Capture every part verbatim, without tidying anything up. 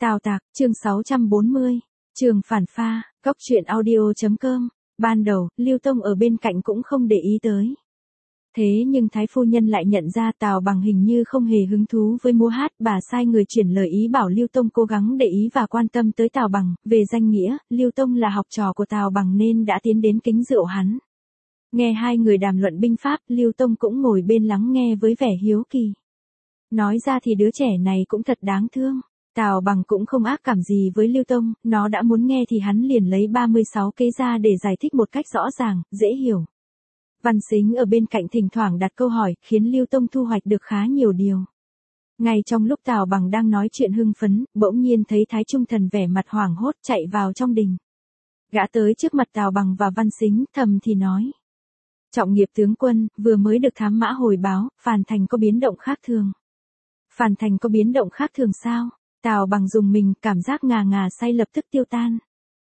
Tào Tạc, chương sáu trăm bốn mươi, Trường Phản Pha, Cóc truyện audio.com, ban đầu, Lưu Tông ở bên cạnh cũng không để ý tới. Thế nhưng Thái Phu Nhân lại nhận ra Tào Bằng hình như không hề hứng thú với múa hát, bà sai người chuyển lời ý bảo Lưu Tông cố gắng để ý và quan tâm tới Tào Bằng, về danh nghĩa, Lưu Tông là học trò của Tào Bằng nên đã tiến đến kính rượu hắn. Nghe hai người đàm luận binh pháp, Lưu Tông cũng ngồi bên lắng nghe với vẻ hiếu kỳ. Nói ra thì đứa trẻ này cũng thật đáng thương. Tào Bằng cũng không ác cảm gì với Lưu Tông, nó đã muốn nghe thì hắn liền lấy ba mươi sáu kế ra để giải thích một cách rõ ràng, dễ hiểu. Văn Sính ở bên cạnh thỉnh thoảng đặt câu hỏi, khiến Lưu Tông thu hoạch được khá nhiều điều. Ngay trong lúc Tào Bằng đang nói chuyện hưng phấn, bỗng nhiên thấy Thái Trung Thần vẻ mặt hoảng hốt chạy vào trong đình. Gã tới trước mặt Tào Bằng và Văn Sính, thầm thì nói. Trọng nghiệp tướng quân, vừa mới được thám mã hồi báo, Phàn Thành có biến động khác thường. Phàn Thành có biến động khác thường sao? Tào Bằng dùng mình, cảm giác ngà ngà say lập tức tiêu tan.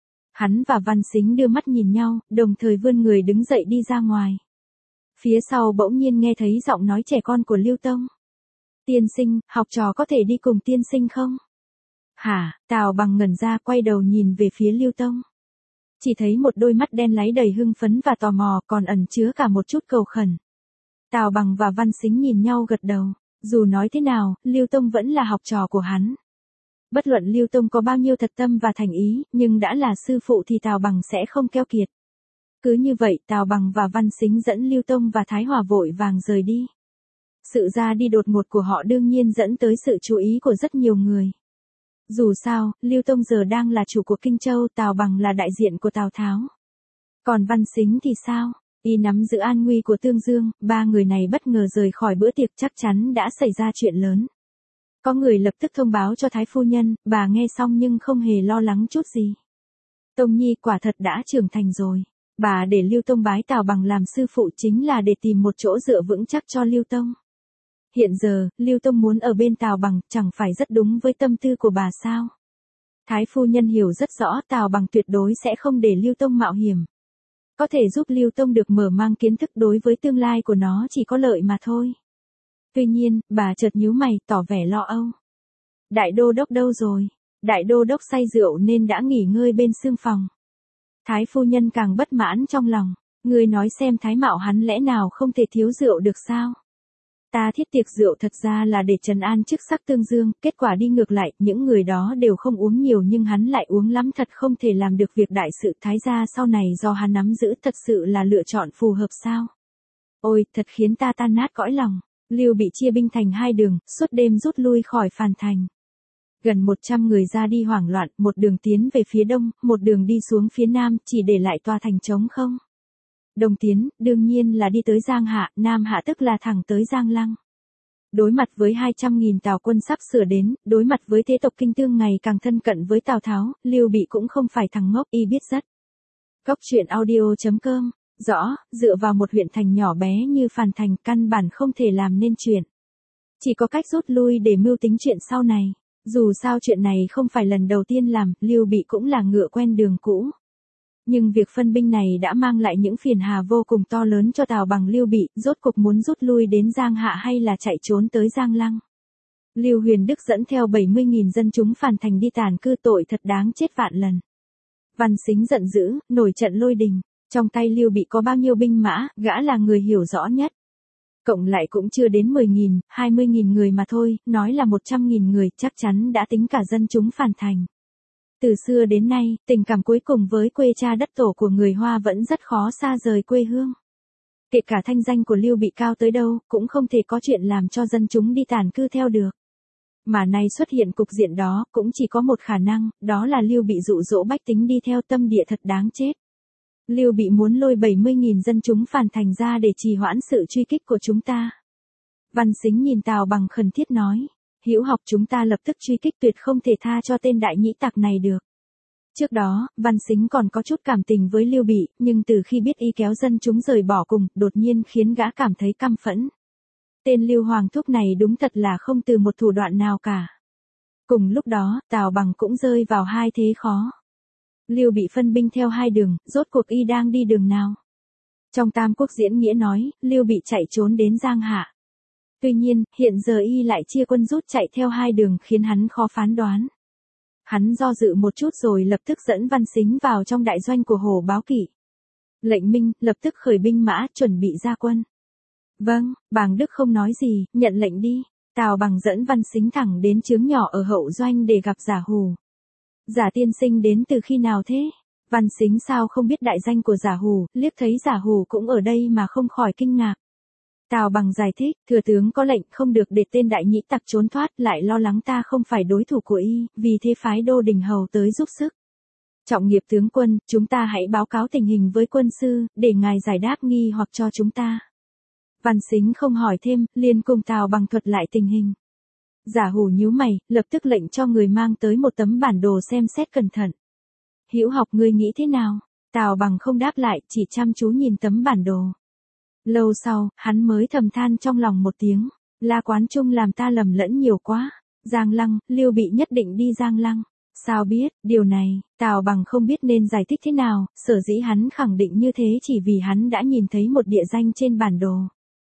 Hắn và Văn Sính đưa mắt nhìn nhau, đồng thời vươn người đứng dậy đi ra ngoài. Phía sau bỗng nhiên nghe thấy giọng nói trẻ con của Lưu Tông. Tiên sinh, học trò có thể đi cùng tiên sinh không? Hả? Tào Bằng ngẩn ra quay đầu nhìn về phía Lưu Tông. Chỉ thấy một đôi mắt đen láy đầy hưng phấn và tò mò, còn ẩn chứa cả một chút cầu khẩn. Tào Bằng và Văn Sính nhìn nhau gật đầu. Dù nói thế nào, Lưu Tông vẫn là học trò của hắn. Bất luận Lưu Tông có bao nhiêu thật tâm và thành ý, nhưng đã là sư phụ thì Tào Bằng sẽ không keo kiệt. Cứ như vậy, Tào Bằng và Văn Sính dẫn Lưu Tông và Thái Hòa vội vàng rời đi. Sự ra đi đột ngột của họ đương nhiên dẫn tới sự chú ý của rất nhiều người. Dù sao, Lưu Tông giờ đang là chủ của Kinh Châu, Tào Bằng là đại diện của Tào Tháo. Còn Văn Sính thì sao? Y nắm giữ an nguy của Tương Dương, ba người này bất ngờ rời khỏi bữa tiệc chắc chắn đã xảy ra chuyện lớn. Có người lập tức thông báo cho Thái Phu Nhân, bà nghe xong nhưng không hề lo lắng chút gì. Tông Nhi quả thật đã trưởng thành rồi. Bà để Lưu Tông bái Tào Bằng làm sư phụ chính là để tìm một chỗ dựa vững chắc cho Lưu Tông. Hiện giờ, Lưu Tông muốn ở bên Tào Bằng, chẳng phải rất đúng với tâm tư của bà sao? Thái Phu Nhân hiểu rất rõ Tào Bằng tuyệt đối sẽ không để Lưu Tông mạo hiểm. Có thể giúp Lưu Tông được mở mang kiến thức đối với tương lai của nó chỉ có lợi mà thôi. Tuy nhiên, bà chợt nhíu mày, tỏ vẻ lo âu. Đại đô đốc đâu rồi? Đại đô đốc say rượu nên đã nghỉ ngơi bên sương phòng. Thái Phu Nhân càng bất mãn trong lòng. Ngươi nói xem Thái Mạo hắn lẽ nào không thể thiếu rượu được sao? Ta thiết tiệc rượu thật ra là để trấn an chức sắc Tương Dương, kết quả đi ngược lại, những người đó đều không uống nhiều nhưng hắn lại uống lắm, thật không thể làm được việc đại sự. Thái gia sau này do hắn nắm giữ thật sự là lựa chọn phù hợp sao? Ôi, thật khiến ta tan nát cõi lòng. Lưu Bị chia binh thành hai đường, suốt đêm rút lui khỏi Phàn Thành. Gần một trăm người ra đi hoảng loạn, một đường tiến về phía đông, một đường đi xuống phía nam, chỉ để lại tòa thành trống không. Đông tiến, đương nhiên là đi tới Giang Hạ, Nam Hạ tức là thẳng tới Giang Lăng. Đối mặt với hai trăm nghìn Tào quân sắp sửa đến, đối mặt với thế tộc Kinh Tương ngày càng thân cận với Tào Tháo, Lưu Bị cũng không phải thằng ngốc, y biết rất. Cóc truyện audio.com, rõ, dựa vào một huyện thành nhỏ bé như Phàn Thành, căn bản không thể làm nên chuyện. Chỉ có cách rút lui để mưu tính chuyện sau này. Dù sao chuyện này không phải lần đầu tiên làm, Lưu Bị cũng là ngựa quen đường cũ. Nhưng việc phân binh này đã mang lại những phiền hà vô cùng to lớn cho Tào Bằng. Lưu Bị, rốt cục muốn rút lui đến Giang Hạ hay là chạy trốn tới Giang Lăng? Lưu Huyền Đức dẫn theo bảy mươi nghìn dân chúng Phàn Thành đi tàn cư, tội thật đáng chết vạn lần. Văn Sính giận dữ, nổi trận lôi đình. Trong tay Lưu Bị có bao nhiêu binh mã, gã là người hiểu rõ nhất. Cộng lại cũng chưa đến mười nghìn, hai mươi nghìn người mà thôi, nói là một trăm nghìn người, chắc chắn đã tính cả dân chúng Phàn Thành. Từ xưa đến nay, tình cảm cuối cùng với quê cha đất tổ của người Hoa vẫn rất khó xa rời quê hương. Kể cả thanh danh của Lưu Bị cao tới đâu, cũng không thể có chuyện làm cho dân chúng đi tản cư theo được. Mà nay xuất hiện cục diện đó, cũng chỉ có một khả năng, đó là Lưu Bị dụ dỗ bách tính đi theo, tâm địa thật đáng chết. Lưu Bị muốn lôi bảy mươi nghìn dân chúng Phàn Thành ra để trì hoãn sự truy kích của chúng ta. Văn Sính nhìn Tào Bằng khẩn thiết nói. Hữu học, chúng ta lập tức truy kích, tuyệt không thể tha cho tên đại nhĩ tặc này được. Trước đó, Văn Sính còn có chút cảm tình với Lưu Bị, nhưng từ khi biết y kéo dân chúng rời bỏ cùng, đột nhiên khiến gã cảm thấy căm phẫn. Tên Lưu Hoàng thúc này đúng thật là không từ một thủ đoạn nào cả. Cùng lúc đó, Tào Bằng cũng rơi vào hai thế khó. Lưu Bị phân binh theo hai đường, rốt cuộc y đang đi đường nào? Trong Tam Quốc diễn nghĩa nói, Lưu Bị chạy trốn đến Giang Hạ. Tuy nhiên, hiện giờ y lại chia quân rút chạy theo hai đường khiến hắn khó phán đoán. Hắn do dự một chút rồi lập tức dẫn Văn Sính vào trong đại doanh của Hổ Báo Kỵ. Lệnh minh, lập tức khởi binh mã, chuẩn bị ra quân. Vâng, Bàng Đức không nói gì, nhận lệnh đi. Tào Bằng dẫn Văn Sính thẳng đến trướng nhỏ ở hậu doanh để gặp Giả Hù. Giả tiên sinh đến từ khi nào thế? Văn Sính sao không biết đại danh của Giả Hù, liếc thấy Giả Hù cũng ở đây mà không khỏi kinh ngạc. Tào Bằng giải thích, thừa tướng có lệnh không được để tên đại nhĩ tặc trốn thoát, lại lo lắng ta không phải đối thủ của y, vì thế phái Đô Đình Hầu tới giúp sức. Trọng nghiệp tướng quân, chúng ta hãy báo cáo tình hình với quân sư, để ngài giải đáp nghi hoặc cho chúng ta. Văn Sính không hỏi thêm, liền cùng Tào Bằng thuật lại tình hình. Giả Hù nhíu mày, lập tức lệnh cho người mang tới một tấm bản đồ xem xét cẩn thận. Hữu học ngươi nghĩ thế nào? Tào Bằng không đáp lại, chỉ chăm chú nhìn tấm bản đồ. Lâu sau, hắn mới thầm than trong lòng một tiếng, La Quán Trung làm ta lầm lẫn nhiều quá. Giang Lăng, Lưu Bị nhất định đi Giang Lăng. Sao biết, điều này, Tào Bằng không biết nên giải thích thế nào, sở dĩ hắn khẳng định như thế chỉ vì hắn đã nhìn thấy một địa danh trên bản đồ.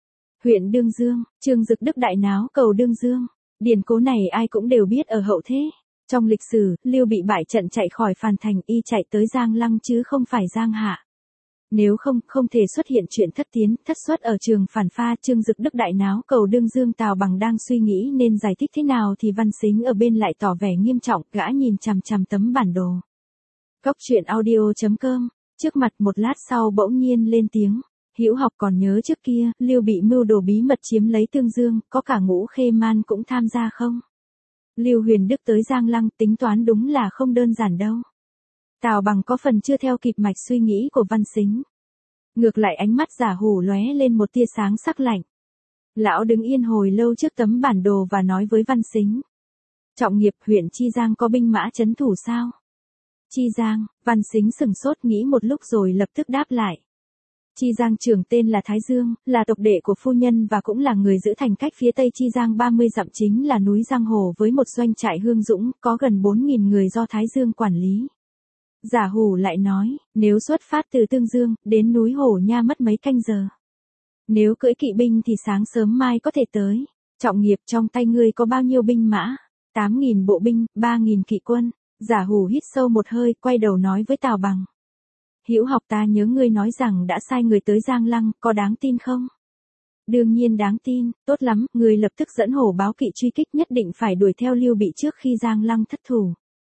Huyện Đương Dương, Trương Dực Đức đại náo cầu Đương Dương. Điển cố này ai cũng đều biết ở hậu thế. Trong lịch sử, Lưu Bị bại trận chạy khỏi Phàn Thành, y chạy tới Giang Lăng chứ không phải Giang Hạ. Nếu không, không thể xuất hiện chuyện thất tiến, thất xuất ở trường Phản Pha. Trương Dực Đức đại náo cầu Đương Dương. Tào Bằng đang suy nghĩ nên giải thích thế nào thì Văn Sính ở bên lại tỏ vẻ nghiêm trọng, gã nhìn chằm chằm tấm bản đồ. Cốc truyện audio chấm com, trước mặt một lát sau bỗng nhiên lên tiếng. Hữu học còn nhớ trước kia, Lưu Bị mưu đồ bí mật chiếm lấy Tương Dương, có cả Ngũ Khê Man cũng tham gia không? Lưu Huyền Đức tới Giang Lăng, tính toán đúng là không đơn giản đâu. Tào Bằng có phần chưa theo kịp mạch suy nghĩ của Văn Sính. Ngược lại ánh mắt Giả Hù lóe lên một tia sáng sắc lạnh. Lão đứng yên hồi lâu trước tấm bản đồ và nói với Văn Sính. Trọng nghiệp, huyện Chi Giang có binh mã trấn thủ sao? Chi Giang, Văn Sính sừng sốt nghĩ một lúc rồi lập tức đáp lại. Chi Giang trưởng tên là Thái Dương, là tộc đệ của phu nhân và cũng là người giữ thành cách phía tây Chi Giang ba mươi dặm, chính là núi Giang Hồ với một doanh trại Hương Dũng, có gần bốn nghìn người do Thái Dương quản lý. Giả Hù lại nói, nếu xuất phát từ Tương Dương, đến núi Hổ Nha mất mấy canh giờ. Nếu cưỡi kỵ binh thì sáng sớm mai có thể tới. Trọng nghiệp, trong tay ngươi có bao nhiêu binh mã? tám nghìn bộ binh, ba nghìn kỵ quân. Giả Hù hít sâu một hơi, quay đầu nói với Tào Bằng. Hữu học, ta nhớ ngươi nói rằng đã sai người tới Giang Lăng, có đáng tin không? Đương nhiên đáng tin, tốt lắm, ngươi lập tức dẫn Hổ Báo Kỵ truy kích, nhất định phải đuổi theo Lưu Bị trước khi Giang Lăng thất thủ.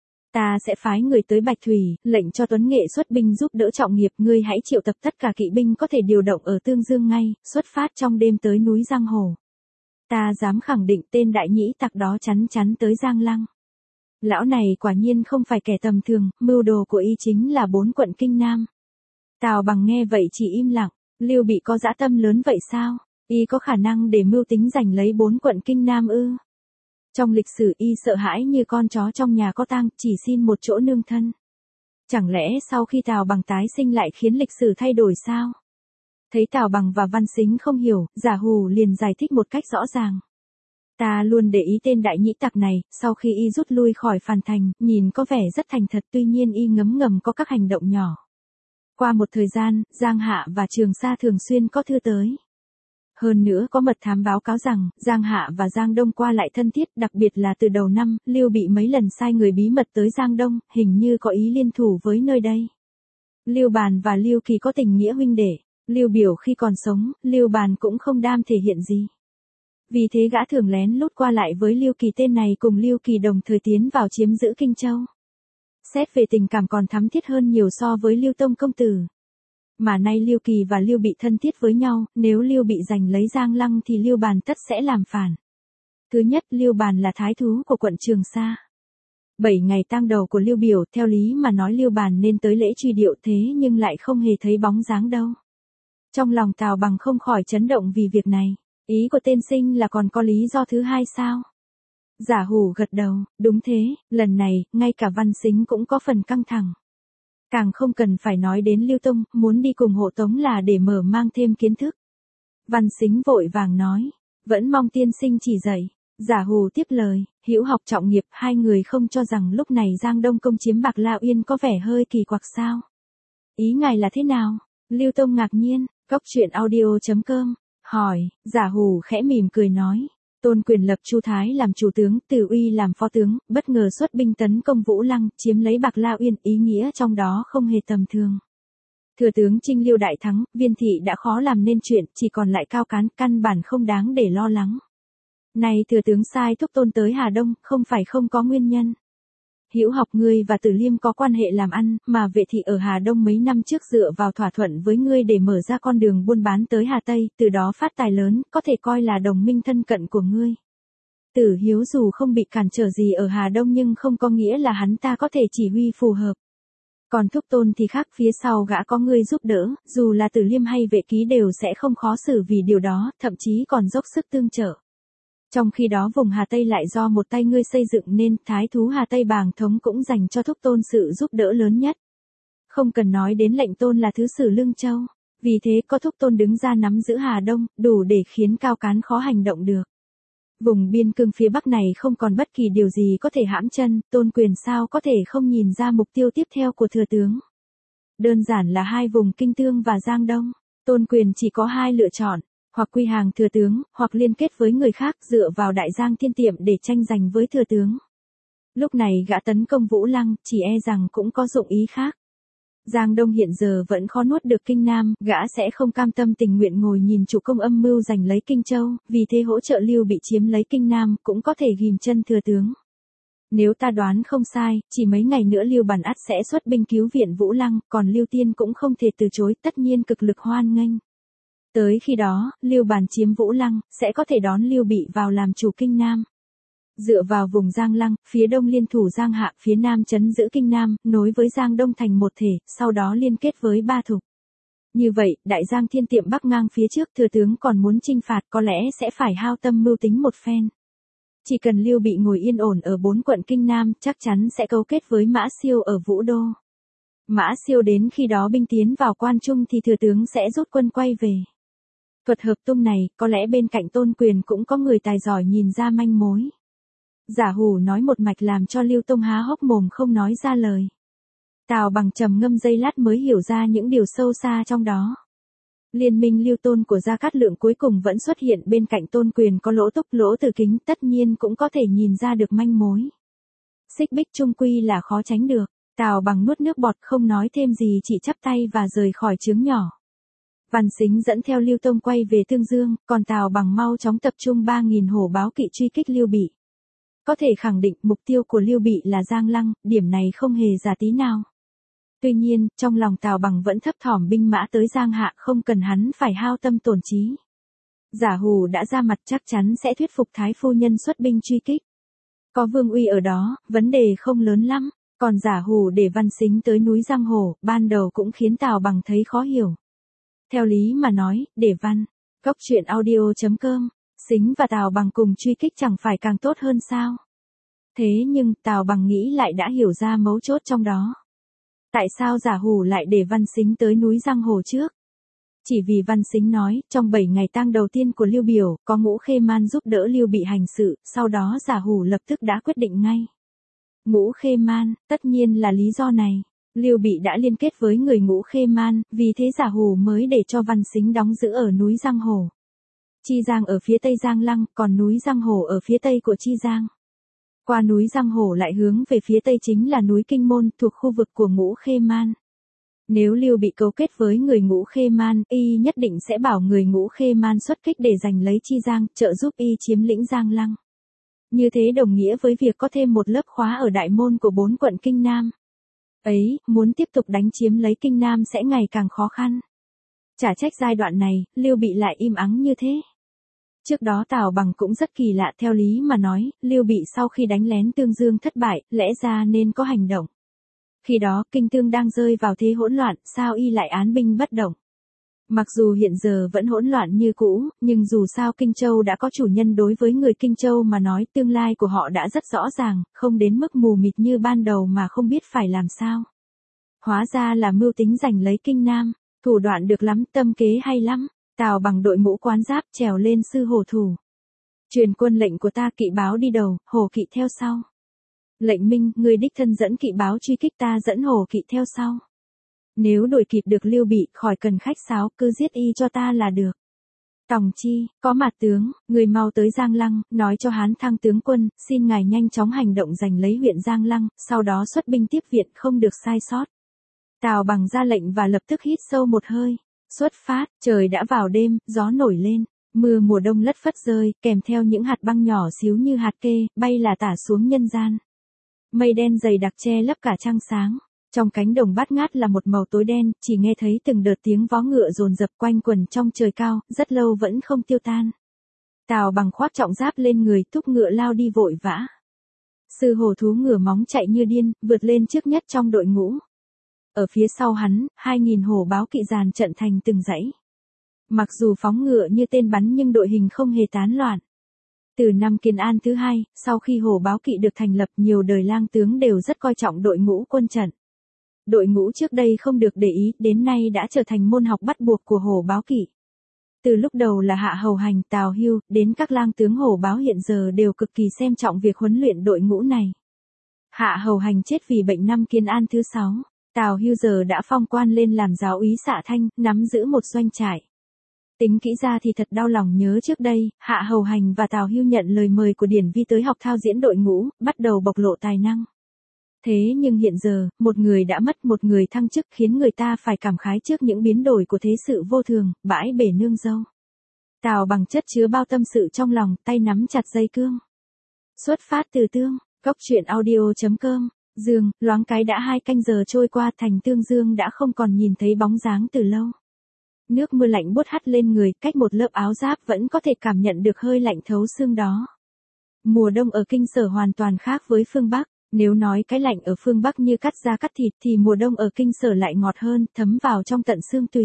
Ta sẽ phái người tới Bạch Thủy, lệnh cho Tuấn Nghệ xuất binh giúp đỡ Trọng nghiệp, ngươi hãy triệu tập tất cả kỵ binh có thể điều động ở Tương Dương ngay, xuất phát trong đêm tới núi Giang Hồ. Ta dám khẳng định tên đại nhĩ tặc đó chắn chắn tới Giang Lăng. Lão này quả nhiên không phải kẻ tầm thường, mưu đồ của y chính là bốn quận Kinh Nam. Tào Bằng nghe vậy chỉ im lặng, Lưu Bị có dã tâm lớn vậy sao? Y có khả năng để mưu tính giành lấy bốn quận Kinh Nam ư? Trong lịch sử y sợ hãi như con chó trong nhà có tang, chỉ xin một chỗ nương thân. Chẳng lẽ sau khi Tào Bằng tái sinh lại khiến lịch sử thay đổi sao? Thấy Tào Bằng và Văn Sính không hiểu, Giả Hù liền giải thích một cách rõ ràng. Ta luôn để ý tên đại nhĩ tặc này, sau khi y rút lui khỏi Phàn Thành, nhìn có vẻ rất thành thật, tuy nhiên y ngấm ngầm có các hành động nhỏ. Qua một thời gian, Giang Hạ và Trường Sa thường xuyên có thư tới. Hơn nữa có mật thám báo cáo rằng, Giang Hạ và Giang Đông qua lại thân thiết, đặc biệt là từ đầu năm, Lưu Bị mấy lần sai người bí mật tới Giang Đông, hình như có ý liên thủ với nơi đây. Lưu Bàn và Lưu Kỳ có tình nghĩa huynh đệ, Lưu Biểu khi còn sống, Lưu Bàn cũng không đam thể hiện gì. Vì thế gã thường lén lút qua lại với Lưu Kỳ, tên này cùng Lưu Kỳ đồng thời tiến vào chiếm giữ Kinh Châu. Xét về tình cảm còn thắm thiết hơn nhiều so với Lưu Tông công tử. Mà nay Lưu Kỳ và Lưu Bị thân thiết với nhau, nếu Lưu Bị giành lấy Giang Lăng thì Lưu Bàn tất sẽ làm phản. Thứ nhất, Lưu Bàn là thái thú của quận Trường Sa. Bảy ngày tang đầu của Lưu Biểu, theo lý mà nói Lưu Bàn nên tới lễ truy điệu, thế nhưng lại không hề thấy bóng dáng đâu. Trong lòng Tào Bằng không khỏi chấn động vì việc này. Ý của tên sinh là còn có lý do thứ hai sao? Giả Hù gật đầu, đúng thế, lần này, ngay cả Văn Sính cũng có phần căng thẳng. Càng không cần phải nói đến Lưu Tông, muốn đi cùng hộ tống là để mở mang thêm kiến thức. Văn Sính vội vàng nói, vẫn mong tiên sinh chỉ dạy. Giả Hù tiếp lời, Hữu học Trọng nghiệp, hai người không cho rằng lúc này Giang Đông công chiếm Bạc Lao Yên có vẻ hơi kỳ quặc sao? Ý ngài là thế nào? Lưu Tông ngạc nhiên, cốc truyện audio chấm com hỏi. Giả Hù khẽ mỉm cười nói, Tôn Quyền lập Chu Thái làm chủ tướng, Từ Uy làm phó tướng, bất ngờ xuất binh tấn công Vũ Lăng, chiếm lấy Bạc La Uyên, ý nghĩa trong đó không hề tầm thường. Thừa tướng Trinh Liêu đại thắng, Viên thị đã khó làm nên chuyện, chỉ còn lại Cao Cán, căn bản không đáng để lo lắng. Này thừa tướng sai thúc Tôn tới Hà Đông, không phải không có nguyên nhân. Hữu học ngươi và Tử Liêm có quan hệ làm ăn, mà Vệ thị ở Hà Đông mấy năm trước dựa vào thỏa thuận với ngươi để mở ra con đường buôn bán tới Hà Tây, từ đó phát tài lớn, có thể coi là đồng minh thân cận của ngươi. Tử Hiếu dù không bị cản trở gì ở Hà Đông nhưng không có nghĩa là hắn ta có thể chỉ huy phù hợp. Còn thúc Tôn thì khác, phía sau gã có ngươi giúp đỡ, dù là Tử Liêm hay Vệ Ký đều sẽ không khó xử vì điều đó, thậm chí còn dốc sức tương trợ. Trong khi đó vùng Hà Tây lại do một tay ngươi xây dựng nên thái thú Hà Tây Bàng Thống cũng dành cho thúc Tôn sự giúp đỡ lớn nhất. Không cần nói đến lệnh Tôn là thứ sử Lương Châu, vì thế có thúc Tôn đứng ra nắm giữ Hà Đông, đủ để khiến Cao Cán khó hành động được. Vùng biên cương phía Bắc này không còn bất kỳ điều gì có thể hãm chân, Tôn Quyền sao có thể không nhìn ra mục tiêu tiếp theo của thừa tướng. Đơn giản là hai vùng Kinh Tương và Giang Đông, Tôn Quyền chỉ có hai lựa chọn. Hoặc quy hàng thừa tướng, hoặc liên kết với người khác dựa vào Đại Giang Thiên Tiệm để tranh giành với thừa tướng. Lúc này gã tấn công Vũ Lăng, chỉ e rằng cũng có dụng ý khác. Giang Đông hiện giờ vẫn khó nuốt được Kinh Nam, gã sẽ không cam tâm tình nguyện ngồi nhìn chủ công âm mưu giành lấy Kinh Châu, vì thế hỗ trợ Lưu Bị chiếm lấy Kinh Nam, cũng có thể ghim chân thừa tướng. Nếu ta đoán không sai, chỉ mấy ngày nữa Lưu Bản ắt sẽ xuất binh cứu viện Vũ Lăng, còn Lưu Tiên cũng không thể từ chối, tất nhiên cực lực hoan nghênh. Tới khi đó, Lưu Bàn chiếm Vũ Lăng, sẽ có thể đón Lưu Bị vào làm chủ Kinh Nam. Dựa vào vùng Giang Lăng, phía đông liên thủ Giang Hạ, phía nam trấn giữ Kinh Nam, nối với Giang Đông thành một thể, sau đó liên kết với Ba Thục. Như vậy, Đại Giang Thiên Tiệm bắc ngang phía trước, thừa tướng còn muốn chinh phạt có lẽ sẽ phải hao tâm mưu tính một phen. Chỉ cần Lưu Bị ngồi yên ổn ở bốn quận Kinh Nam, chắc chắn sẽ cấu kết với Mã Siêu ở Vũ Đô. Mã Siêu đến khi đó binh tiến vào Quan Trung thì thừa tướng sẽ rút quân quay về. Thuật hợp tung này, có lẽ bên cạnh Tôn Quyền cũng có người tài giỏi nhìn ra manh mối. Giả Hủ nói một mạch làm cho Lưu Tông há hốc mồm không nói ra lời. Tào Bằng trầm ngâm giây lát mới hiểu ra những điều sâu xa trong đó. Liên minh Lưu Tôn của Gia Cát Lượng cuối cùng vẫn xuất hiện bên cạnh Tôn Quyền có Lỗ Túc, Lỗ Từ Kính, tất nhiên cũng có thể nhìn ra được manh mối. Xích bích chung quy là khó tránh được. Tào Bằng nuốt nước bọt không nói thêm gì, chỉ chắp tay và rời khỏi trướng nhỏ. Văn Sính dẫn theo Lưu Tông quay về Tương Dương, còn Tào Bằng mau chóng tập trung ba nghìn hổ báo kỵ truy kích Lưu Bị. Có thể khẳng định mục tiêu của Lưu Bị là Giang Lăng, điểm này không hề giả tí nào. Tuy nhiên, trong lòng Tào Bằng vẫn thấp thỏm binh mã tới Giang Hạ, không cần hắn phải hao tâm tổn trí. Giả Hủ đã ra mặt chắc chắn sẽ thuyết phục Thái phu nhân xuất binh truy kích. Có Vương Uy ở đó, vấn đề không lớn lắm, còn Giả Hủ để Văn Sính tới núi Giang Hồ, ban đầu cũng khiến Tào Bằng thấy khó hiểu. Theo lý mà nói, để Văn, Cốc truyện audio chấm com, Sính và Tào Bằng cùng truy kích chẳng phải càng tốt hơn sao? Thế nhưng, Tào Bằng nghĩ lại đã hiểu ra mấu chốt trong đó. Tại sao Giả Hủ lại để Văn Sính tới núi Giang Hồ trước? Chỉ vì Văn Sính nói, trong bảy ngày tang đầu tiên của Lưu Biểu, có Ngũ Khê Man giúp đỡ Lưu Bị hành sự, sau đó Giả Hủ lập tức đã quyết định ngay. Ngũ Khê Man, tất nhiên là lý do này. Lưu Bị đã liên kết với người Ngũ Khê Man, vì thế Giả Hủ mới để cho Văn Sính đóng giữ ở núi Giang Hồ. Chi Giang ở phía tây Giang Lăng, còn núi Giang Hồ ở phía tây của Chi Giang. Qua núi Giang Hồ lại hướng về phía tây chính là núi Kinh Môn, thuộc khu vực của Ngũ Khê Man. Nếu Lưu Bị cấu kết với người Ngũ Khê Man, y nhất định sẽ bảo người Ngũ Khê Man xuất kích để giành lấy Chi Giang, trợ giúp y chiếm lĩnh Giang Lăng. Như thế đồng nghĩa với việc có thêm một lớp khóa ở đại môn của bốn quận Kinh Nam. Ấy, muốn tiếp tục đánh chiếm lấy Kinh Nam sẽ ngày càng khó khăn. Chả trách giai đoạn này, Lưu Bị lại im ắng như thế. Trước đó Tào Bằng cũng rất kỳ lạ, theo lý mà nói, Lưu Bị sau khi đánh lén Tương Dương thất bại, lẽ ra nên có hành động. Khi đó, Kinh Tương đang rơi vào thế hỗn loạn, sao y lại án binh bất động? Mặc dù hiện giờ vẫn hỗn loạn như cũ, nhưng dù sao Kinh Châu đã có chủ nhân, đối với người Kinh Châu mà nói tương lai của họ đã rất rõ ràng, không đến mức mù mịt như ban đầu mà không biết phải làm sao. Hóa ra là mưu tính giành lấy Kinh Nam, thủ đoạn được lắm, tâm kế hay lắm. Tào Bằng đội mũ quán giáp trèo lên sư hổ thủ. Truyền quân lệnh của ta, kỵ báo đi đầu, hổ kỵ theo sau. Lệnh Minh, người đích thân dẫn kỵ báo truy kích, ta dẫn hổ kỵ theo sau. Nếu đuổi kịp được Lưu Bị, khỏi cần khách sáo, cứ giết y cho ta là được. Tòng Chi, có mặt tướng, người mau tới Giang Lăng, nói cho Hán Thăng tướng quân, xin ngài nhanh chóng hành động giành lấy huyện Giang Lăng, sau đó xuất binh tiếp viện không được sai sót. Tào Bằng ra lệnh và lập tức hít sâu một hơi. Xuất phát, trời đã vào đêm, gió nổi lên, mưa mùa đông lất phất rơi, kèm theo những hạt băng nhỏ xíu như hạt kê, bay là tả xuống nhân gian. Mây đen dày đặc che lấp cả trăng sáng. Trong cánh đồng bát ngát là một màu tối đen, chỉ nghe thấy từng đợt tiếng vó ngựa dồn dập quanh quần trong trời cao, rất lâu vẫn không tiêu tan. Tào Bằng khoác trọng giáp lên người, thúc ngựa lao đi vội vã. Sư hổ thú ngửa móng chạy như điên, vượt lên trước nhất trong đội ngũ. Ở phía sau hắn, hai nghìn hổ báo kỵ dàn trận thành từng dãy. Mặc dù phóng ngựa như tên bắn nhưng đội hình không hề tán loạn. Từ năm Kiến An thứ hai, sau khi hổ báo kỵ được thành lập, nhiều đời lang tướng đều rất coi trọng đội ngũ quân trận. Đội ngũ trước đây không được để ý, đến nay đã trở thành môn học bắt buộc của hổ báo kỵ. Từ lúc đầu là Hạ Hầu Hành, Tào Hưu, đến các lang tướng hổ báo hiện giờ đều cực kỳ xem trọng việc huấn luyện đội ngũ này. Hạ Hầu Hành chết vì bệnh năm Kiến An thứ sáu. Tào Hưu giờ đã phong quan lên làm giáo úy Xạ Thanh, nắm giữ một doanh trại. Tính kỹ ra thì thật đau lòng nhớ trước đây, Hạ Hầu Hành và Tào Hưu nhận lời mời của Điển Vi tới học thao diễn đội ngũ, bắt đầu bộc lộ tài năng. Thế nhưng hiện giờ, một người đã mất, một người thăng chức khiến người ta phải cảm khái trước những biến đổi của thế sự vô thường, bãi bể nương dâu. Tào Bằng chất chứa bao tâm sự trong lòng, tay nắm chặt dây cương. Xuất phát từ Tương, cốc truyện audio chấm com. Dương, loáng cái đã hai canh giờ trôi qua, thành Tương Dương đã không còn nhìn thấy bóng dáng từ lâu. Nước mưa lạnh buốt hắt lên người, cách một lớp áo giáp vẫn có thể cảm nhận được hơi lạnh thấu xương đó. Mùa đông ở Kinh Sở hoàn toàn khác với phương Bắc, nếu nói cái lạnh ở phương Bắc như cắt da cắt thịt thì mùa đông ở Kinh Sở lại ngọt hơn, thấm vào trong tận xương tùy.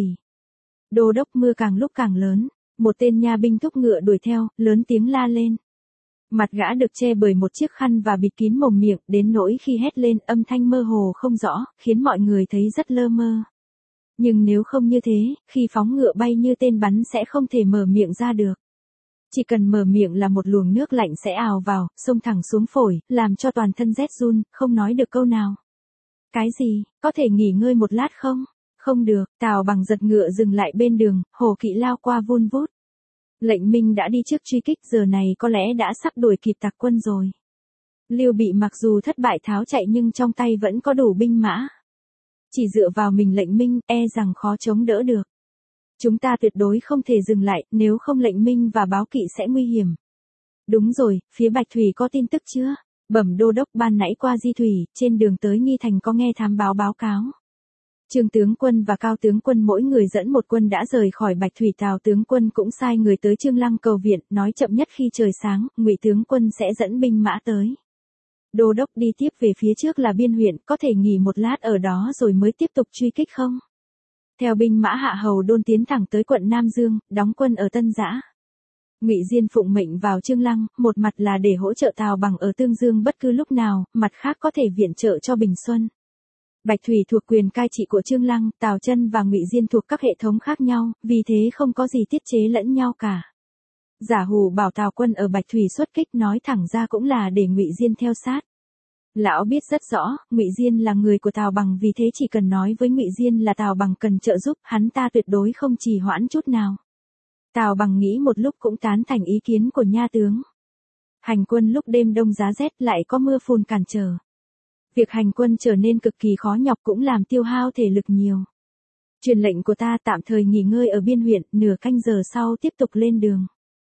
Đô đốc mưa càng lúc càng lớn, một tên nha binh thúc ngựa đuổi theo, lớn tiếng la lên. Mặt gã được che bởi một chiếc khăn và bịt kín mồm miệng, đến nỗi khi hét lên âm thanh mơ hồ không rõ, khiến mọi người thấy rất lơ mơ. Nhưng nếu không như thế, khi phóng ngựa bay như tên bắn sẽ không thể mở miệng ra được. Chỉ cần mở miệng là một luồng nước lạnh sẽ ào vào, xông thẳng xuống phổi, làm cho toàn thân rét run, không nói được câu nào. Cái gì, có thể nghỉ ngơi một lát không? Không được, Tào Bằng giật ngựa dừng lại bên đường, hổ kỵ lao qua vun vút. Lệnh Minh đã đi trước truy kích, giờ này có lẽ đã sắp đuổi kịp tặc quân rồi. Lưu Bị mặc dù thất bại tháo chạy nhưng trong tay vẫn có đủ binh mã. Chỉ dựa vào mình Lệnh Minh, e rằng khó chống đỡ được. Chúng ta tuyệt đối không thể dừng lại, nếu không Lệnh Minh và báo kỵ sẽ nguy hiểm. Đúng rồi, phía Bạch Thủy có tin tức chưa? Bẩm đô đốc, ban nãy qua Di Thủy, trên đường tới Nghi Thành có nghe thám báo báo cáo. Trương tướng quân và Cao tướng quân mỗi người dẫn một quân đã rời khỏi Bạch Thủy. Tào tướng quân cũng sai người tới Trương Lăng cầu viện, nói chậm nhất khi trời sáng, Ngụy tướng quân sẽ dẫn binh mã tới. Đô đốc đi tiếp về phía trước là Biên huyện, có thể nghỉ một lát ở đó rồi mới tiếp tục truy kích không? Theo binh mã Hạ Hầu Đôn tiến thẳng tới quận Nam Dương, đóng quân ở Tân Giã. Ngụy Diên phụng mệnh vào Trương Lăng, một mặt là để hỗ trợ Tào Bằng ở Tương Dương bất cứ lúc nào, mặt khác có thể viện trợ cho Bình Xuân. Bạch Thủy thuộc quyền cai trị của Trương Lăng, Tào Chân và Ngụy Diên thuộc các hệ thống khác nhau, vì thế không có gì tiết chế lẫn nhau cả. Giả hù bảo Tào quân ở Bạch Thủy xuất kích, nói thẳng ra cũng là để Ngụy Diên theo sát. Lão biết rất rõ, Ngụy Diên là người của Tào Bằng, vì thế chỉ cần nói với Ngụy Diên là Tào Bằng cần trợ giúp, hắn ta tuyệt đối không trì hoãn chút nào. Tào Bằng nghĩ một lúc cũng tán thành ý kiến của nha tướng. Hành quân lúc đêm đông giá rét lại có mưa phùn cản trở. Việc hành quân trở nên cực kỳ khó nhọc cũng làm tiêu hao thể lực nhiều. Truyền lệnh của ta tạm thời nghỉ ngơi ở Biên huyện, nửa canh giờ sau tiếp tục lên đường.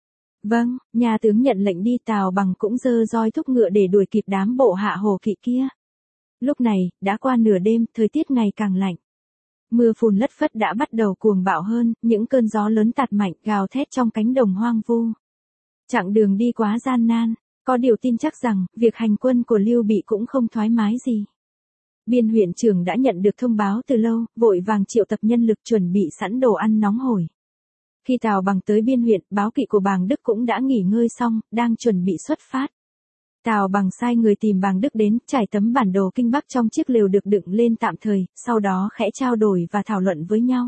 Vâng, nhà tướng nhận lệnh đi. Tào Bằng cũng giơ roi thúc ngựa để đuổi kịp đám bộ hạ hổ kỵ kia. Lúc này, đã qua nửa đêm, thời tiết ngày càng lạnh. Mưa phùn lất phất đã bắt đầu cuồng bạo hơn, những cơn gió lớn tạt mạnh gào thét trong cánh đồng hoang vu. Chặng đường đi quá gian nan, có điều tin chắc rằng, việc hành quân của Lưu Bị cũng không thoải mái gì. Biên huyện trưởng đã nhận được thông báo từ lâu, vội vàng triệu tập nhân lực chuẩn bị sẵn đồ ăn nóng hổi. Khi Tào Bằng tới Biên huyện, báo kỵ của Bàng Đức cũng đã nghỉ ngơi xong, đang chuẩn bị xuất phát. Tào Bằng sai người tìm Bàng Đức đến, trải tấm bản đồ Kinh Bắc trong chiếc lều được đựng lên tạm thời, sau đó khẽ trao đổi và thảo luận với nhau.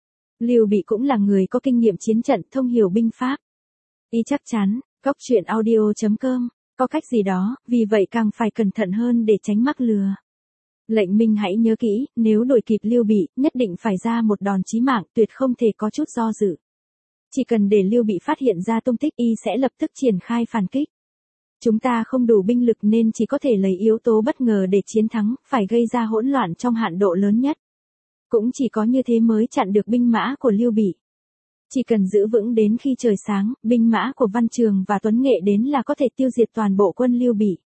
Lưu Bị cũng là người có kinh nghiệm chiến trận, thông hiểu binh pháp. Y chắc chắn, cốc truyện audio chấm com, có cách gì đó, vì vậy càng phải cẩn thận hơn để tránh mắc lừa. Lệnh Minh hãy nhớ kỹ, nếu đuổi kịp Lưu Bị, nhất định phải ra một đòn chí mạng, tuyệt không thể có chút do dự. Chỉ cần để Lưu Bị phát hiện ra tung tích y sẽ lập tức triển khai phản kích. Chúng ta không đủ binh lực nên chỉ có thể lấy yếu tố bất ngờ để chiến thắng, phải gây ra hỗn loạn trong hạn độ lớn nhất. Cũng chỉ có như thế mới chặn được binh mã của Lưu Bị. Chỉ cần giữ vững đến khi trời sáng, binh mã của Văn Trường và Tuấn Nghệ đến là có thể tiêu diệt toàn bộ quân Lưu Bị.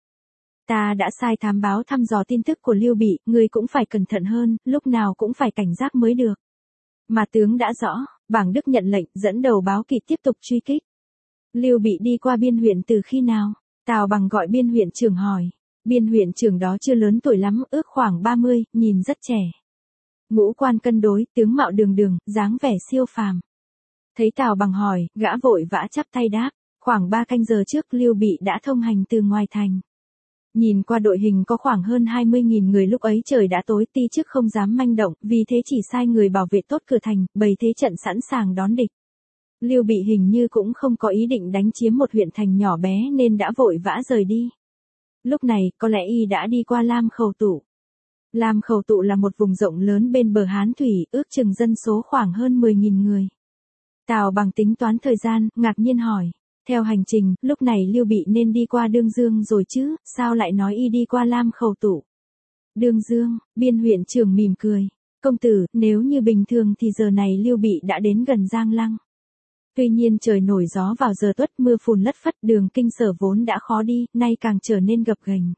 Ta đã sai thám báo thăm dò tin tức của Lưu Bị, ngươi cũng phải cẩn thận hơn, lúc nào cũng phải cảnh giác mới được. Mà tướng đã rõ, Bàng Đức nhận lệnh, dẫn đầu báo kỵ tiếp tục truy kích. Lưu Bị đi qua biên huyện từ khi nào? Tào Bằng gọi biên huyện trưởng hỏi. Biên huyện trưởng đó chưa lớn tuổi lắm, ước khoảng ba mươi, nhìn rất trẻ. Ngũ quan cân đối, tướng mạo đường đường, dáng vẻ siêu phàm. Thấy Tào Bằng hỏi, gã vội vã chắp tay đáp, khoảng ba canh giờ trước Lưu Bị đã thông hành từ ngoài thành. Nhìn qua đội hình có khoảng hơn hai mươi nghìn người, lúc ấy trời đã tối, ti chức không dám manh động, vì thế chỉ sai người bảo vệ tốt cửa thành, bày thế trận sẵn sàng đón địch. Lưu Bị hình như cũng không có ý định đánh chiếm một huyện thành nhỏ bé nên đã vội vã rời đi. Lúc này, có lẽ y đã đi qua Lam Khẩu Tụ. Lam Khẩu Tụ là một vùng rộng lớn bên bờ Hán Thủy, ước chừng dân số khoảng hơn mười nghìn người. Tào Bằng tính toán thời gian, ngạc nhiên hỏi. Theo hành trình, lúc này Lưu Bị nên đi qua Đương Dương rồi chứ, sao lại nói y đi qua Lam Khẩu Tụ? Đương Dương, biên huyện trưởng mỉm cười. Công tử, nếu như bình thường thì giờ này Lưu Bị đã đến gần Giang Lăng. Tuy nhiên trời nổi gió vào giờ tuất, mưa phùn lất phất, đường kinh sở vốn đã khó đi, nay càng trở nên gập ghềnh.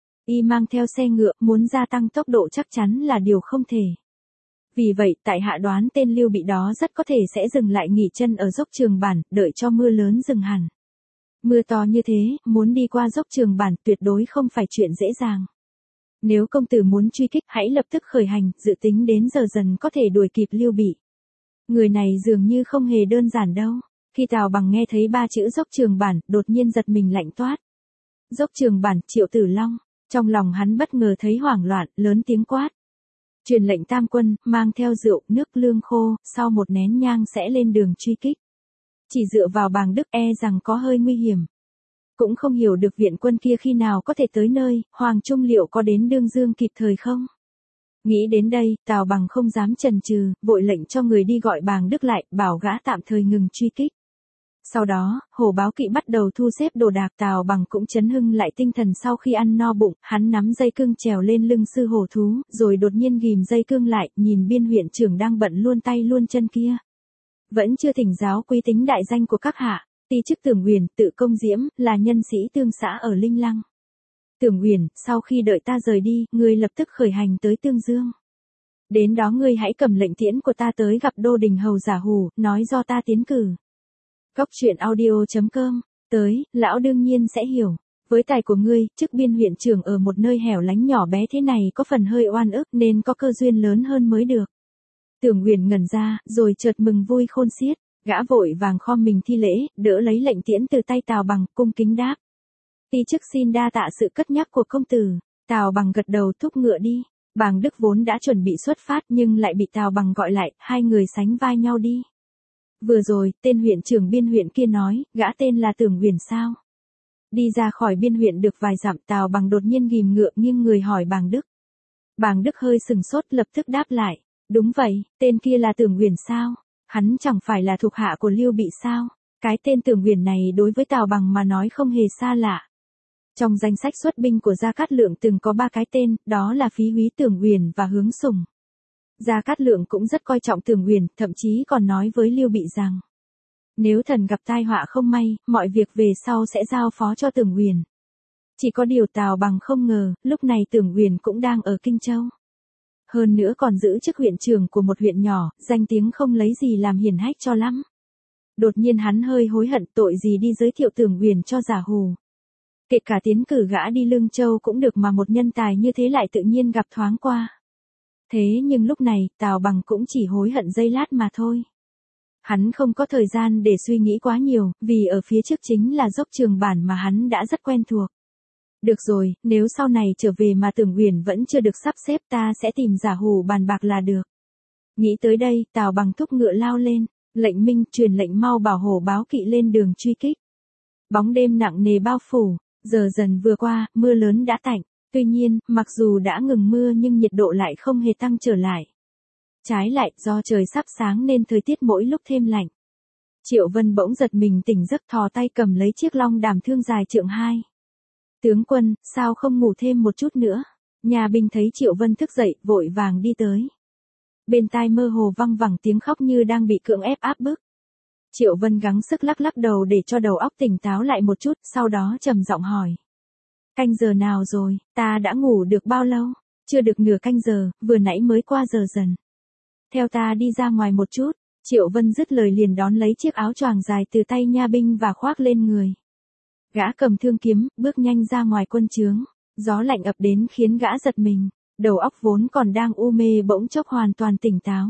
Y mang theo xe ngựa, muốn gia tăng tốc độ chắc chắn là điều không thể. Vì vậy, tại hạ đoán tên Lưu Bị đó rất có thể sẽ dừng lại nghỉ chân ở dốc Trường Bản, đợi cho mưa lớn dừng hẳn. Mưa to như thế, muốn đi qua dốc Trường Bản tuyệt đối không phải chuyện dễ dàng. Nếu công tử muốn truy kích, hãy lập tức khởi hành, dự tính đến giờ dần có thể đuổi kịp Lưu Bị. Người này dường như không hề đơn giản đâu. Khi Tào Bằng nghe thấy ba chữ dốc Trường Bản, đột nhiên giật mình lạnh toát. Dốc Trường Bản, Triệu Tử Long. Trong lòng hắn bất ngờ thấy hoảng loạn, lớn tiếng quát. Truyền lệnh tam quân, mang theo rượu, nước, lương khô, sau một nén nhang sẽ lên đường truy kích. Chỉ dựa vào Bàng Đức e rằng có hơi nguy hiểm. Cũng không hiểu được viện quân kia khi nào có thể tới nơi, Hoàng Trung liệu có đến Đương Dương kịp thời không? Nghĩ đến đây, Tào Bằng không dám chần chừ, vội lệnh cho người đi gọi Bàng Đức lại, bảo gã tạm thời ngừng truy kích. Sau đó, Hổ Báo Kỵ bắt đầu thu xếp đồ đạc, Tào Bằng cũng chấn hưng lại tinh thần sau khi ăn no bụng, hắn nắm dây cương trèo lên lưng sư hổ thú, rồi đột nhiên ghìm dây cương lại, nhìn biên huyện trưởng đang bận luôn tay luôn chân kia. Vẫn chưa thỉnh giáo quý tính đại danh của các hạ, ti chức Tưởng Uyển, tự Công Diễm, là nhân sĩ tương xã ở Linh Lăng. Tưởng Uyển, sau khi đợi ta rời đi, ngươi lập tức khởi hành tới Tương Dương. Đến đó ngươi hãy cầm lệnh tiễn của ta tới gặp Đô Đình Hầu Giả Hủ, nói do ta tiến cử. Góc truyện audio chấm com, tới, lão đương nhiên sẽ hiểu. Với tài của ngươi, chức biên huyện trưởng ở một nơi hẻo lánh nhỏ bé thế này có phần hơi oan ức nên có cơ duyên lớn hơn mới được. Tưởng Uyển ngẩn ra, rồi chợt mừng vui khôn xiết, gã vội vàng khom mình thi lễ, đỡ lấy lệnh tiễn từ tay Tào Bằng, cung kính đáp. Ti chức xin đa tạ sự cất nhắc của công tử. Tào Bằng gật đầu, thúc ngựa đi. Bàng Đức vốn đã chuẩn bị xuất phát nhưng lại bị Tào Bằng gọi lại, hai người sánh vai nhau đi. Vừa rồi, tên huyện trưởng biên huyện kia nói, gã tên là Tưởng Uyển sao? Đi ra khỏi biên huyện được vài dặm, Tào Bằng đột nhiên ghìm ngựa nghiêng người hỏi Bàng Đức. Bàng Đức hơi sừng sốt, lập tức đáp lại. Đúng vậy, tên kia là Tưởng Uyển sao? Hắn chẳng phải là thuộc hạ của Lưu Bị sao? Cái tên Tưởng Uyển này đối với Tào Bằng mà nói không hề xa lạ. Trong danh sách xuất binh của Gia Cát Lượng từng có ba cái tên, đó là Phí Úy Tưởng Uyển và Hướng Sùng. Gia Cát Lượng cũng rất coi trọng Tưởng Uyển, thậm chí còn nói với Lưu Bị rằng, nếu thần gặp tai họa không may, mọi việc về sau sẽ giao phó cho Tưởng Uyển. Chỉ có điều Tào Bằng không ngờ, lúc này Tưởng Uyển cũng đang ở Kinh Châu. Hơn nữa còn giữ chức huyện trưởng của một huyện nhỏ, danh tiếng không lấy gì làm hiển hách cho lắm. Đột nhiên hắn hơi hối hận, tội gì đi giới thiệu Tưởng Uyển cho Giả Hủ. Kể cả tiến cử gã đi Lương Châu cũng được mà một nhân tài như thế lại tự nhiên gặp thoáng qua. Thế nhưng lúc này, Tào Bằng cũng chỉ hối hận giây lát mà thôi. Hắn không có thời gian để suy nghĩ quá nhiều, vì ở phía trước chính là dốc Trường Bản mà hắn đã rất quen thuộc. Được rồi, nếu sau này trở về mà Tưởng Uyển vẫn chưa được sắp xếp, ta sẽ tìm Giả Hủ bàn bạc là được. Nghĩ tới đây, Tào Bằng thúc ngựa lao lên, lệnh Minh truyền lệnh mau bảo Hổ Báo Kỵ lên đường truy kích. Bóng đêm nặng nề bao phủ, giờ dần vừa qua, mưa lớn đã tạnh. Tuy nhiên, mặc dù đã ngừng mưa nhưng nhiệt độ lại không hề tăng trở lại. Trái lại, do trời sắp sáng nên thời tiết mỗi lúc thêm lạnh. Triệu Vân bỗng giật mình tỉnh giấc, thò tay cầm lấy chiếc long đàm thương dài trượng hai. Tướng quân, sao không ngủ thêm một chút nữa? Nhà binh thấy Triệu Vân thức dậy, vội vàng đi tới. Bên tai mơ hồ văng vẳng tiếng khóc như đang bị cưỡng ép áp bức. Triệu Vân gắng sức lắc lắc đầu để cho đầu óc tỉnh táo lại một chút, sau đó trầm giọng hỏi. Canh giờ nào rồi, ta đã ngủ được bao lâu? Chưa được nửa canh giờ, vừa nãy mới qua giờ dần. Theo ta đi ra ngoài một chút. Triệu Vân dứt lời liền đón lấy chiếc áo choàng dài từ tay nha binh và khoác lên người. Gã cầm thương kiếm, bước nhanh ra ngoài quân trướng. Gió lạnh ập đến khiến gã giật mình. Đầu óc vốn còn đang u mê bỗng chốc hoàn toàn tỉnh táo.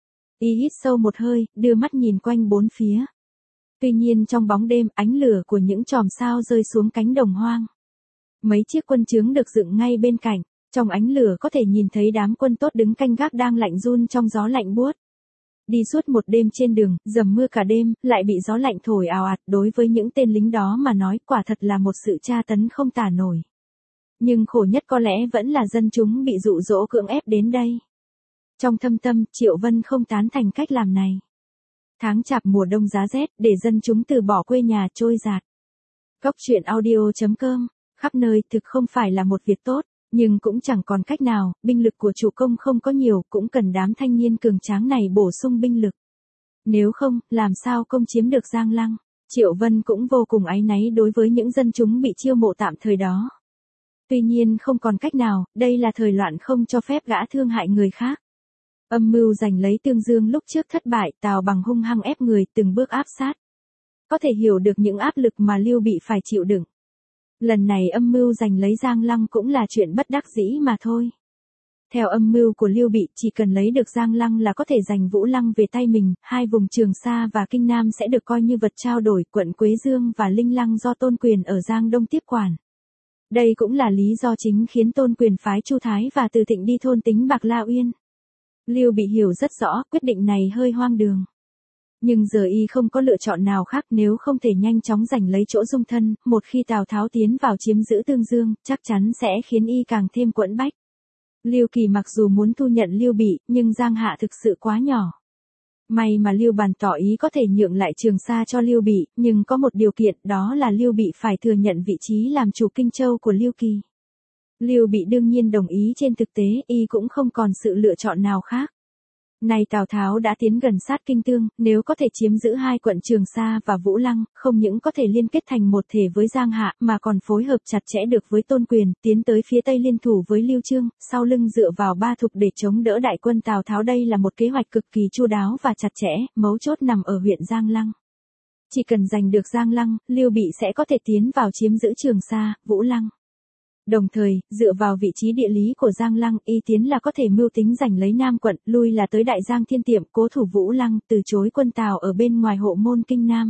Y hít sâu một hơi, đưa mắt nhìn quanh bốn phía. Tuy nhiên trong bóng đêm, ánh lửa của những chòm sao rơi xuống cánh đồng hoang. Mấy chiếc quân trướng được dựng ngay bên cạnh. Trong ánh lửa có thể nhìn thấy đám quân tốt đứng canh gác đang lạnh run trong gió lạnh buốt. Đi suốt một đêm trên đường, dầm mưa cả đêm, lại bị gió lạnh thổi ào ạt, đối với những tên lính đó mà nói quả thật là một sự tra tấn không tả nổi. Nhưng khổ nhất có lẽ vẫn là dân chúng bị dụ dỗ cưỡng ép đến đây. Trong thâm tâm, Triệu Vân không tán thành cách làm này. Tháng chạp mùa đông giá rét, để dân chúng từ bỏ quê nhà trôi dạt. Góc truyện audio chấm com, khắp nơi thực không phải là một việc tốt. Nhưng cũng chẳng còn cách nào, binh lực của chủ công không có nhiều, cũng cần đám thanh niên cường tráng này bổ sung binh lực. Nếu không, làm sao công chiếm được Giang Lăng? Triệu Vân cũng vô cùng áy náy đối với những dân chúng bị chiêu mộ tạm thời đó. Tuy nhiên không còn cách nào, đây là thời loạn không cho phép gã thương hại người khác. Âm mưu giành lấy Tương Dương lúc trước thất bại, Tào Bằng hung hăng ép người từng bước áp sát. Có thể hiểu được những áp lực mà Lưu Bị phải chịu đựng. Lần này âm mưu giành lấy Giang Lăng cũng là chuyện bất đắc dĩ mà thôi. Theo âm mưu của Lưu Bị, chỉ cần lấy được Giang Lăng là có thể giành Vũ Lăng về tay mình, hai vùng Trường Sa và Kinh Nam sẽ được coi như vật trao đổi, quận Quế Dương và Linh Lăng do Tôn Quyền ở Giang Đông tiếp quản. Đây cũng là lý do chính khiến Tôn Quyền phái Chu Thái và Từ Thịnh đi thôn tính Bạc La Uyên. Lưu Bị hiểu rất rõ, quyết định này hơi hoang đường. Nhưng giờ y không có lựa chọn nào khác, nếu không thể nhanh chóng giành lấy chỗ dung thân, một khi Tào Tháo tiến vào chiếm giữ Tương Dương, chắc chắn sẽ khiến y càng thêm quẫn bách. Lưu Kỳ mặc dù muốn thu nhận Lưu Bị, nhưng Giang Hạ thực sự quá nhỏ. May mà Lưu Bàn tỏ ý có thể nhượng lại Trường Sa cho Lưu Bị, nhưng có một điều kiện, đó là Lưu Bị phải thừa nhận vị trí làm chủ Kinh Châu của Lưu Kỳ. Lưu Bị đương nhiên đồng ý, trên thực tế y cũng không còn sự lựa chọn nào khác. Này Tào Tháo đã tiến gần sát Kinh Tương, nếu có thể chiếm giữ hai quận Trường Sa và Vũ Lăng, không những có thể liên kết thành một thể với Giang Hạ, mà còn phối hợp chặt chẽ được với Tôn Quyền, tiến tới phía Tây liên thủ với Lưu Chương, sau lưng dựa vào Ba Thục để chống đỡ đại quân Tào Tháo. Đây là một kế hoạch cực kỳ chu đáo và chặt chẽ, mấu chốt nằm ở huyện Giang Lăng. Chỉ cần giành được Giang Lăng, Lưu Bị sẽ có thể tiến vào chiếm giữ Trường Sa, Vũ Lăng. Đồng thời, dựa vào vị trí địa lý của Giang Lăng, y tiến là có thể mưu tính giành lấy Nam quận, lui là tới Đại Giang Thiên Tiệm, cố thủ Vũ Lăng, từ chối quân Tào ở bên ngoài hộ môn Kinh Nam.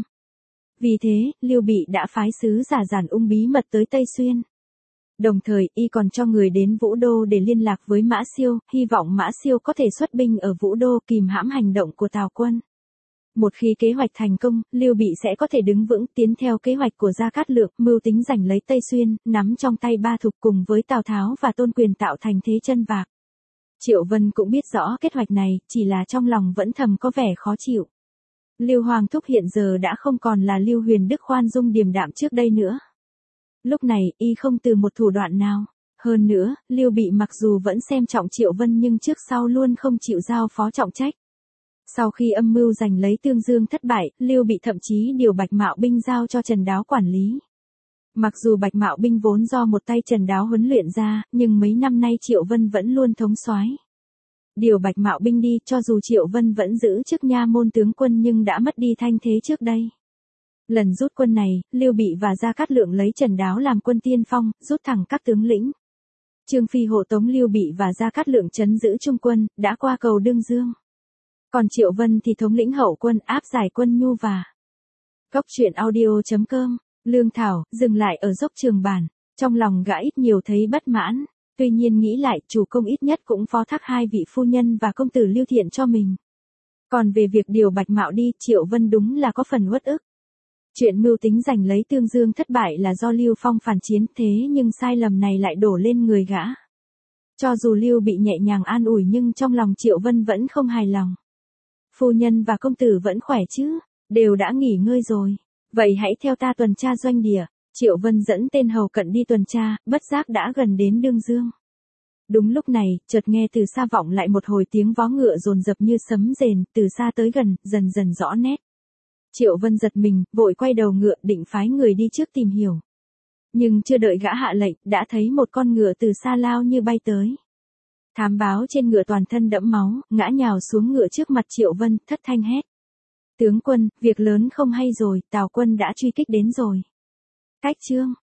Vì thế, Lưu Bị đã phái sứ giả Giản Ung bí mật tới Tây Xuyên. Đồng thời, y còn cho người đến Vũ Đô để liên lạc với Mã Siêu, hy vọng Mã Siêu có thể xuất binh ở Vũ Đô kìm hãm hành động của Tào quân. Một khi kế hoạch thành công, Lưu Bị sẽ có thể đứng vững, tiến theo kế hoạch của Gia Cát Lượng, mưu tính giành lấy Tây Xuyên, nắm trong tay Ba Thục cùng với Tào Tháo và Tôn Quyền tạo thành thế chân vạc. Triệu Vân cũng biết rõ kế hoạch này, chỉ là trong lòng vẫn thầm có vẻ khó chịu. Lưu Hoàng thúc hiện giờ đã không còn là Lưu Huyền Đức khoan dung điềm đạm trước đây nữa. Lúc này, y không từ một thủ đoạn nào. Hơn nữa, Lưu Bị mặc dù vẫn xem trọng Triệu Vân nhưng trước sau luôn không chịu giao phó trọng trách. Sau khi âm mưu giành lấy Tương Dương thất bại, Lưu Bị thậm chí điều Bạch Mạo binh giao cho Trần Đáo quản lý. Mặc dù Bạch Mạo binh vốn do một tay Trần Đáo huấn luyện ra, nhưng mấy năm nay Triệu Vân vẫn luôn thống soái. Điều Bạch Mạo binh đi, cho dù Triệu Vân vẫn giữ chức nha môn tướng quân nhưng đã mất đi thanh thế trước đây. Lần rút quân này, Lưu Bị và Gia Cát Lượng lấy Trần Đáo làm quân tiên phong, rút thẳng các tướng lĩnh. Trương Phi hộ tống Lưu Bị và Gia Cát Lượng trấn giữ trung quân, đã qua cầu Đương Dương. Còn Triệu Vân thì thống lĩnh hậu quân, áp giải quân Nhu và. Góc truyện audio chấm com, Lương Thảo, dừng lại ở dốc Trường Bản. Trong lòng gã ít nhiều thấy bất mãn, tuy nhiên nghĩ lại, chủ công ít nhất cũng phó thác hai vị phu nhân và công tử Lưu Thiện cho mình. Còn về việc điều Bạch Mạo đi, Triệu Vân đúng là có phần uất ức. Chuyện mưu tính giành lấy Tương Dương thất bại là do Lưu Phong phản chiến, thế nhưng sai lầm này lại đổ lên người gã. Cho dù Lưu Bị nhẹ nhàng an ủi nhưng trong lòng Triệu Vân vẫn không hài lòng. Phu nhân và công tử vẫn khỏe chứ? Đều đã nghỉ ngơi rồi. Vậy hãy theo ta tuần tra doanh địa. Triệu Vân dẫn tên hầu cận đi tuần tra, bất giác đã gần đến Đương Dương. Đúng lúc này, chợt nghe từ xa vọng lại một hồi tiếng vó ngựa dồn dập như sấm rền, từ xa tới gần, dần dần rõ nét. Triệu Vân giật mình, vội quay đầu ngựa định phái người đi trước tìm hiểu. Nhưng chưa đợi gã hạ lệnh, đã thấy một con ngựa từ xa lao như bay tới. Thám báo trên ngựa toàn thân đẫm máu, ngã nhào xuống ngựa trước mặt Triệu Vân, thất thanh hét. Tướng quân, việc lớn không hay rồi, Tào quân đã truy kích đến rồi. Cách trương,